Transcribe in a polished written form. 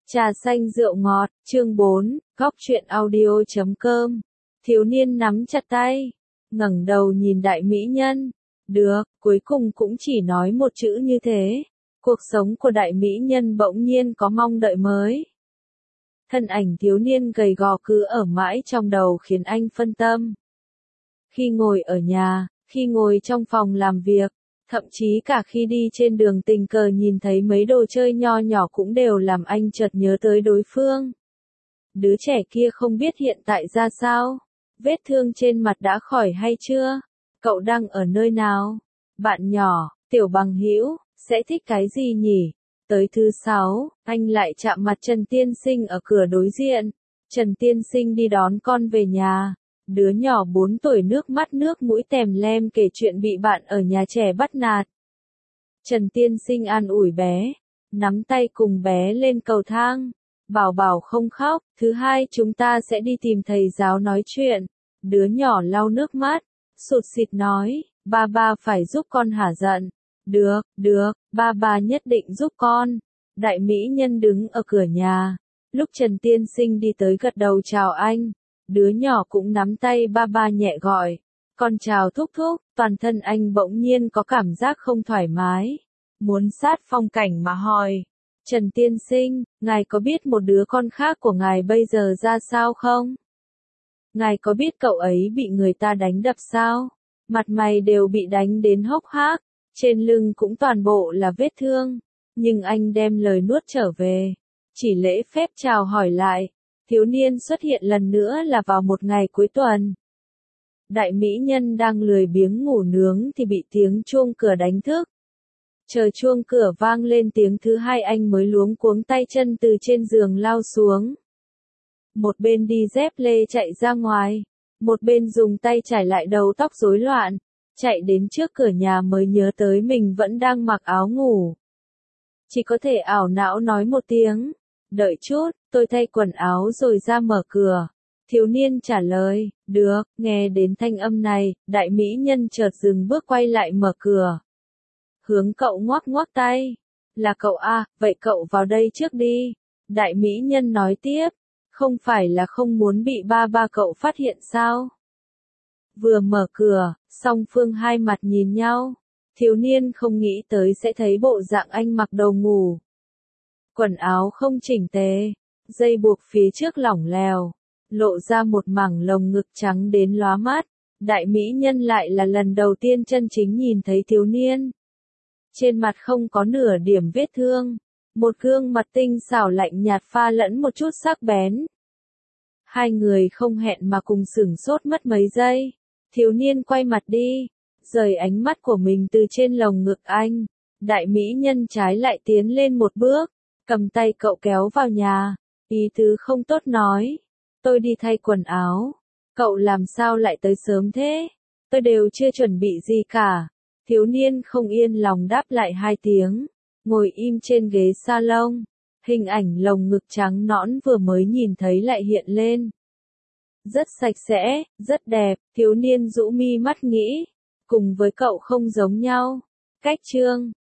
Trà xanh rượu ngọt, chương 4, góc truyện audio.com. Thiếu niên nắm chặt tay, ngẩng đầu nhìn đại mỹ nhân. Được, cuối cùng cũng chỉ nói một chữ như thế. Cuộc sống của đại mỹ nhân bỗng nhiên có mong đợi mới. Thân ảnh thiếu niên gầy gò cứ ở mãi trong đầu khiến anh phân tâm. Khi ngồi ở nhà, khi ngồi trong phòng làm việc, thậm chí cả khi đi trên đường tình cờ nhìn thấy mấy đồ chơi nho nhỏ cũng đều làm anh chợt nhớ tới đối phương. Đứa trẻ kia không biết hiện tại ra sao? Vết thương trên mặt đã khỏi hay chưa? Cậu đang ở nơi nào? Bạn nhỏ, tiểu bằng hữu, sẽ thích cái gì nhỉ? Tới thứ 6, anh lại chạm mặt Trần Tiên Sinh ở cửa đối diện. Trần Tiên Sinh đi đón con về nhà. Đứa nhỏ 4 tuổi nước mắt nước mũi tèm lem kể chuyện bị bạn ở nhà trẻ bắt nạt. Trần Tiên Sinh an ủi bé, nắm tay cùng bé lên cầu thang. Bảo bảo không khóc, thứ 2 chúng ta sẽ đi tìm thầy giáo nói chuyện. Đứa nhỏ lau nước mắt, sụt sịt nói, ba phải giúp con hả giận. Được, ba nhất định giúp con. Đại mỹ nhân đứng ở cửa nhà. Lúc Trần Tiên Sinh đi tới gật đầu chào anh. Đứa nhỏ cũng nắm tay ba nhẹ gọi. Con chào thúc thúc, toàn thân anh bỗng nhiên có cảm giác không thoải mái. Muốn sát phong cảnh mà hỏi. Trần Tiên Sinh, ngài có biết một đứa con khác của ngài bây giờ ra sao không? Ngài có biết cậu ấy bị người ta đánh đập sao? Mặt mày đều bị đánh đến hốc hác, trên lưng cũng toàn bộ là vết thương. Nhưng anh đem lời nuốt trở về. Chỉ lễ phép chào hỏi lại. Thiếu niên xuất hiện lần nữa là vào một ngày cuối tuần. Đại mỹ nhân đang lười biếng ngủ nướng thì bị tiếng chuông cửa đánh thức. Chờ chuông cửa vang lên tiếng thứ 2 anh mới luống cuống tay chân từ trên giường lao xuống. Một bên đi dép lê chạy ra ngoài, một bên dùng tay chải lại đầu tóc rối loạn, chạy đến trước cửa nhà mới nhớ tới mình vẫn đang mặc áo ngủ. Chỉ có thể ảo não nói một tiếng, đợi chút, tôi thay quần áo rồi ra mở cửa. Thiếu niên trả lời, được, nghe đến thanh âm này, đại mỹ nhân chợt dừng bước quay lại mở cửa. Hướng cậu ngoắc ngoắc tay. Là cậu à, vậy cậu vào đây trước đi. Đại mỹ nhân nói tiếp, không phải là không muốn bị ba cậu phát hiện sao? Vừa mở cửa, song phương hai mặt nhìn nhau. Thiếu niên không nghĩ tới sẽ thấy bộ dạng anh mặc đồ ngủ. Quần áo không chỉnh tề, dây buộc phía trước lỏng lẻo, lộ ra một mảng lồng ngực trắng đến lóa mắt. Đại mỹ nhân lại là lần đầu tiên chân chính nhìn thấy thiếu niên. Trên mặt không có nửa điểm vết thương, một gương mặt tinh xảo lạnh nhạt pha lẫn một chút sắc bén. Hai người không hẹn mà cùng sửng sốt mất mấy giây. Thiếu niên quay mặt đi, rời ánh mắt của mình từ trên lồng ngực anh. Đại mỹ nhân trái lại tiến lên một bước, cầm tay cậu kéo vào nhà. Ý tứ không tốt nói, tôi đi thay quần áo. Cậu làm sao lại tới sớm thế? Tôi đều chưa chuẩn bị gì cả. Thiếu niên không yên lòng đáp lại 2 tiếng, ngồi im trên ghế salon. Hình ảnh lồng ngực trắng nõn vừa mới nhìn thấy lại hiện lên. Rất sạch sẽ, rất đẹp, thiếu niên rũ mi mắt nghĩ. Cùng với cậu không giống nhau. Cách chương